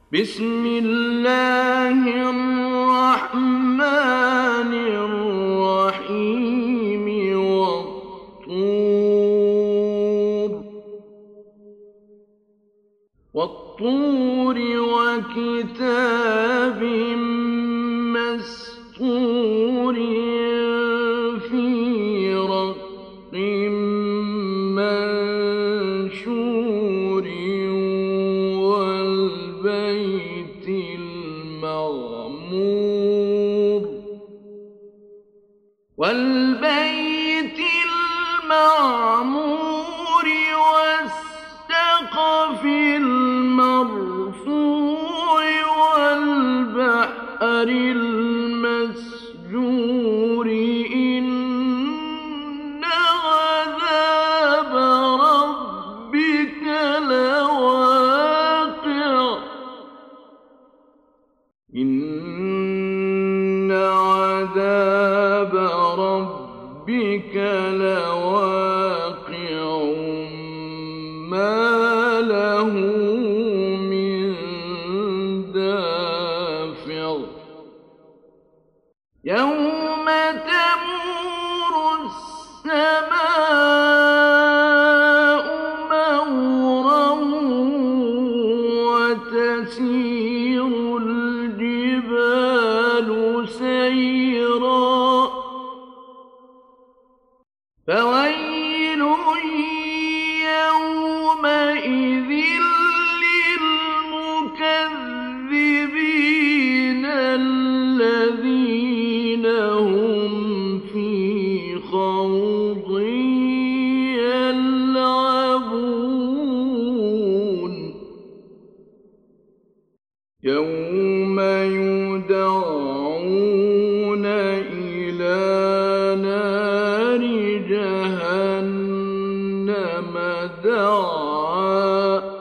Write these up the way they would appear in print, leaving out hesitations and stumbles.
بسم الله الرحمن الرحيم والطور وكتاب مسطور في رق منشور والبيت المعمور والسقف المرفوع والبحر المسجور إن عذاب ربك لواقع إن عذاب ربك لواقع ما له من دافع يوم تمور السماء مورا وتسير الجبال سيرا فويل يومئذ للمكذبين الذين هم في خوض يلعبون يوم يدعون إلى نار جهنم دعا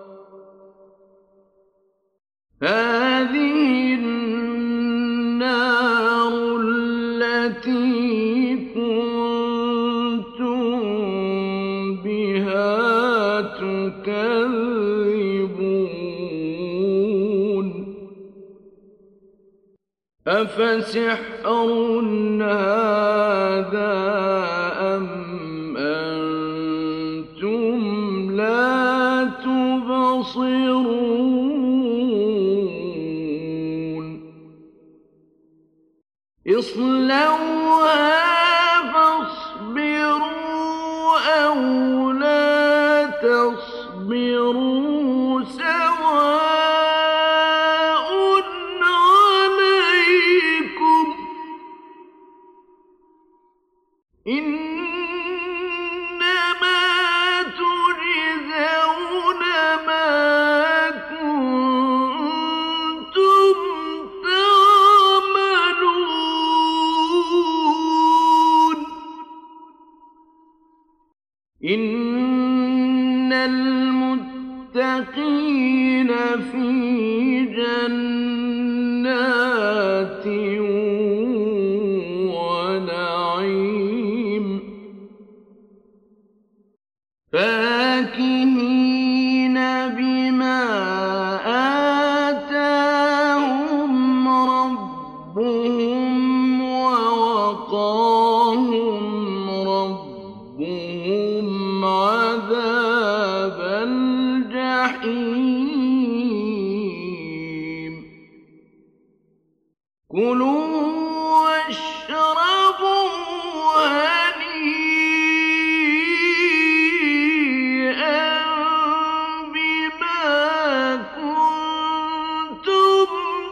هذه النار التي كنتم بها تكذبون أفسحر هذا أم أنتم لا تبصرون اصلوها فاصبروا أو لا تصبروا سواء عليكم إنما تجزون ما كنتم تعملون إن المتقين في جنات ونعيم فاكهين بما آتاهم ربهم ووقاهم ربهم عذاب الجحيم كلوا واشربوا هنيئا بما كنتم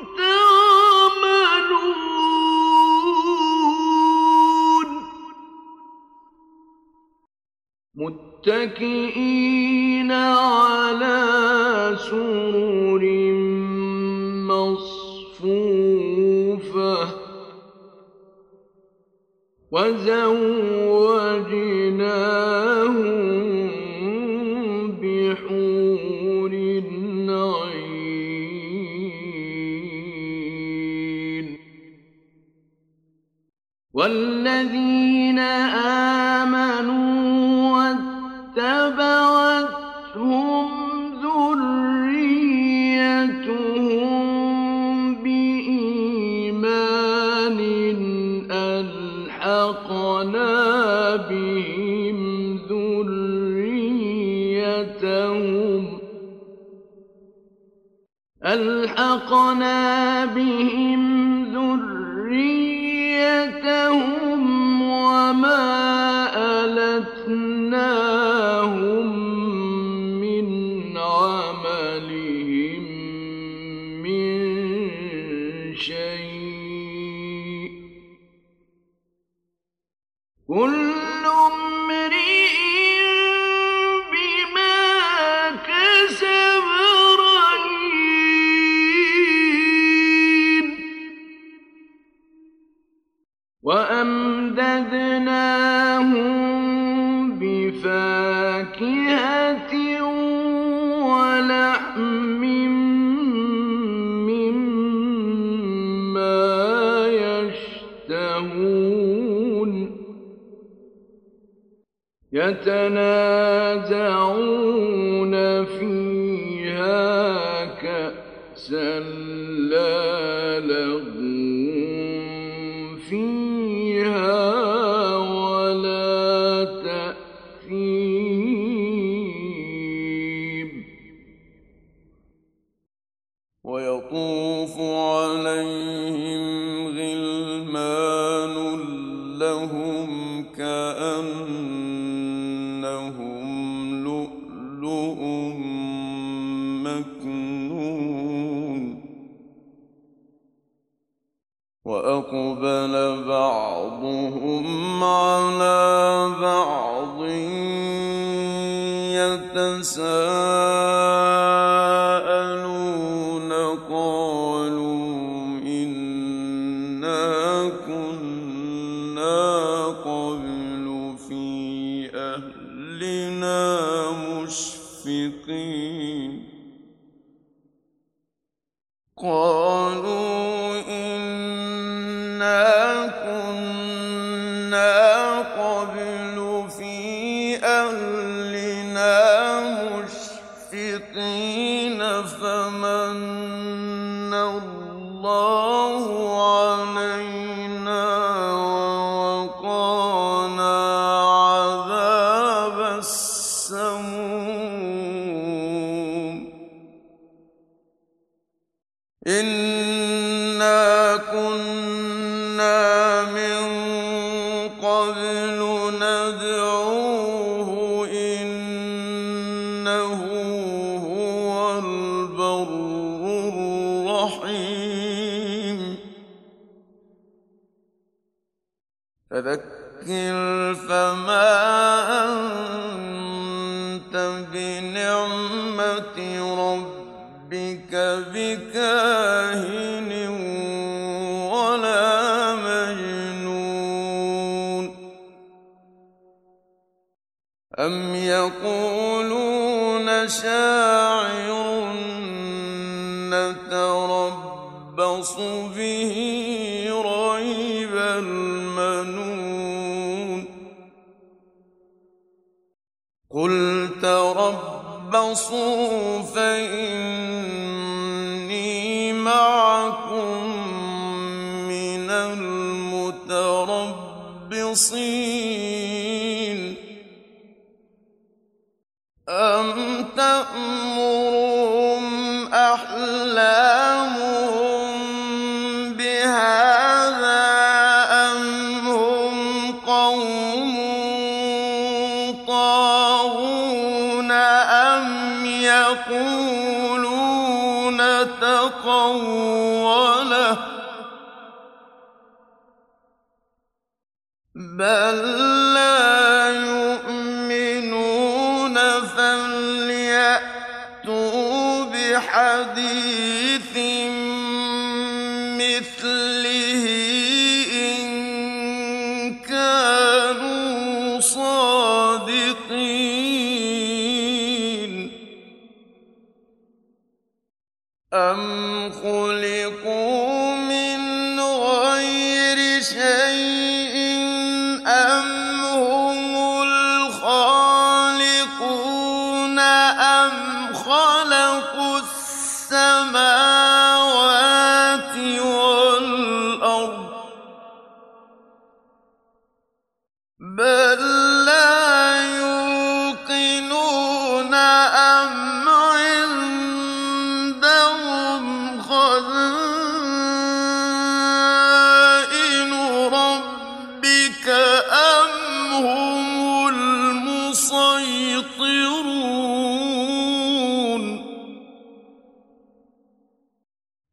تعملون متكئين على سرر مصفوفة وزوجناهم بحور عين والذين آمنوا واتبعتهم ذريتهم ألحقنا بهم ذريتهم وما ألتناهم من عملهم من شيء كل امرئ بما كسب رهين وأمددناهم بفاكهة ولحم مما يشتهون يتنازعون فيها كأسا لا لغو فيها ولا تأثيم ويطوف عليهم غلمان لهم كأنهم لؤلؤ مكنون وأقبل بعضهم على بعض يتساءلون قالوا إنا كنا قبل في أهلنا مشفقين قالوا إنا كنا قبل في أهلنا مشفقين فمن الله علينا ووقانا عذاب السموم إنا كنا من قبل ندعوه إنه هو البر الرحيم فذكر فما أنت بنعمة ربك بكاهن ولا مجنون أم يقولون شاعر نتربص به ريب المنون قل تربصوا فإني معكم من المتربصين أم تأمرهم أحلامهم بهذا أم هم قوم طاغون أم يقولون تقوله بل لا يؤمنون فليأتوا بحديث مثله إن كانوا صادقين أم خلقوا من غير شيء أم هم الخالقون أم خلقوا السماوات والأرض بل لا يوقنون أم عندهم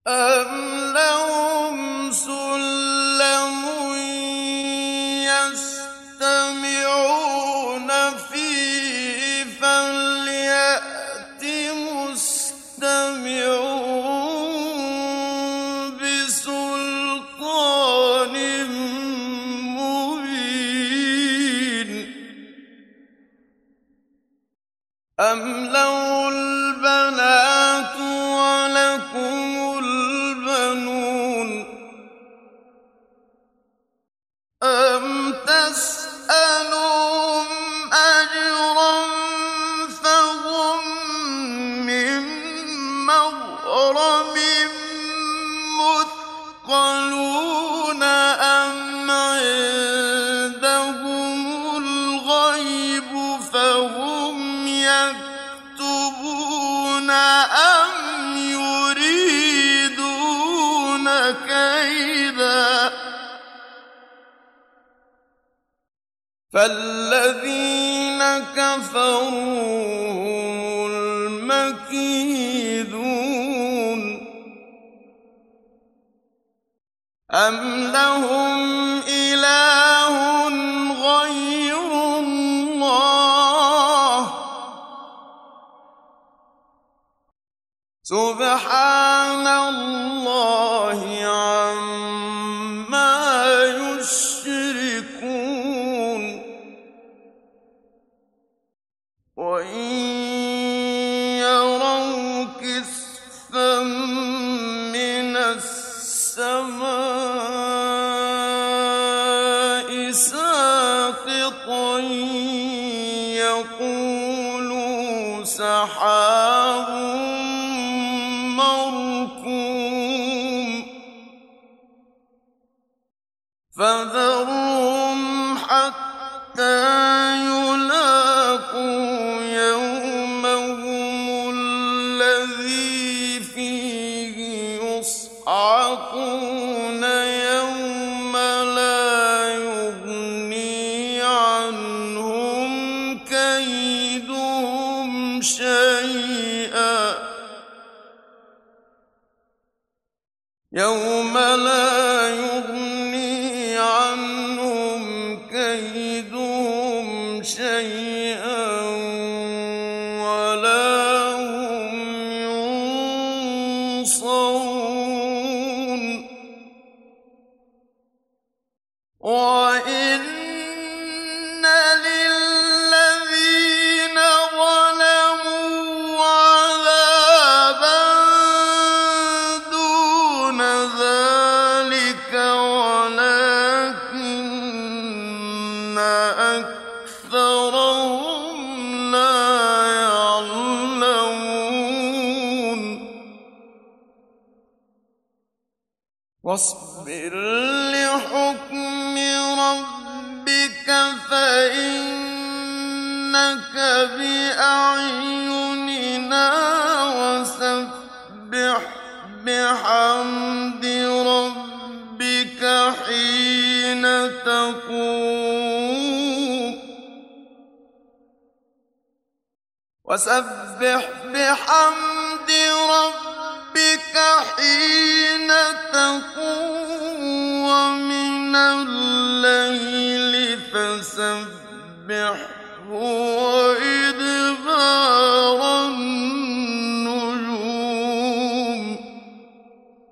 أَمْ لَهُمْ سُلَّمٌ يَسْتَمِعُونَ فِيهِ فَلْيَأْتِ مُسْتَمِعُهُم بِسُلْطَانٍ مُّبِينٍ أَمْ لَهُ الْبَنَاتُ وَلَكُمُ الْبَنُونَ أَمْ تَسْأَلُهُمْ أَجْرًا فَهُم مِّن مَّغْرَمٍ مُّثْقَلُونَ أَمْ عِندَهُمُ الْغَيْبُ فَهُمْ يَكْتُبُونَ أَمْ يُرِيدُونَ كَيْدًا فَالَّذِينَ كَفَرُوا هُمُ الْمَكِيدُونَ أَمْ لَهُمْ إِلَٰهٌ غَيْرُ اللَّهِ سُبْحَانَ اللَّهِ عَمَّا يُشْرِكُونَ وَإِن يَرَوْا كِسْفًا مِّنَ السَّمَاءِ سَاقِطًا يَقُولُوا سَحَابٌ مَّرْكُومٌ فَذَرْهُمْ حَتَّىٰ يُلَاقُوا يَوْمَهُمُ الَّذِي فِيهِ يُصْعَقُونَ يَوْمَ لَا يُغْنِي عَنْهُمْ كَيْدُهُمْ شَيْئًا يَوْمَ لَا يُغْنِي عَنْهُمْ كَيْدُهُمْ شَيْئًا وَلَا هُمْ يُنصَرُونَ وَإِنَّ لِلَّذِينَ ظَلَمُوا عَذَابًا دُونَ ذَٰلِكَ وَلَٰكِنَّ أَكْثَرَهُمْ لَا يَعْلَمُونَ وَاصْبِرْ لِحُكْمِ رَبِّكَ فَإِنَّكَ بِأَعْيُنِنَا وَسَبِّحْ بِحَمْدِ رَبِّكَ حِينَ تَقُومُ وَسَبِّحْ بِحَمْدِ رَبِّكَ حِينَ تَقُومُ وَمِنَ اللَّيْلِ فَسَبِّحْهُ وَإِدْبَارَ